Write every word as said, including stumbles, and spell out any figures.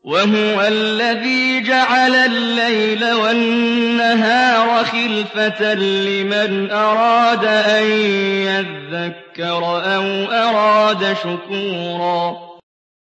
وَهُوَ الَّذِي جَعَلَ اللَّيْلَ وَالنَّهَارَ خِلْفَةً لِّمَنْ أَرَادَ أَن يَذَّكَّرَ أَوْ أَرَادَ شُكُورًا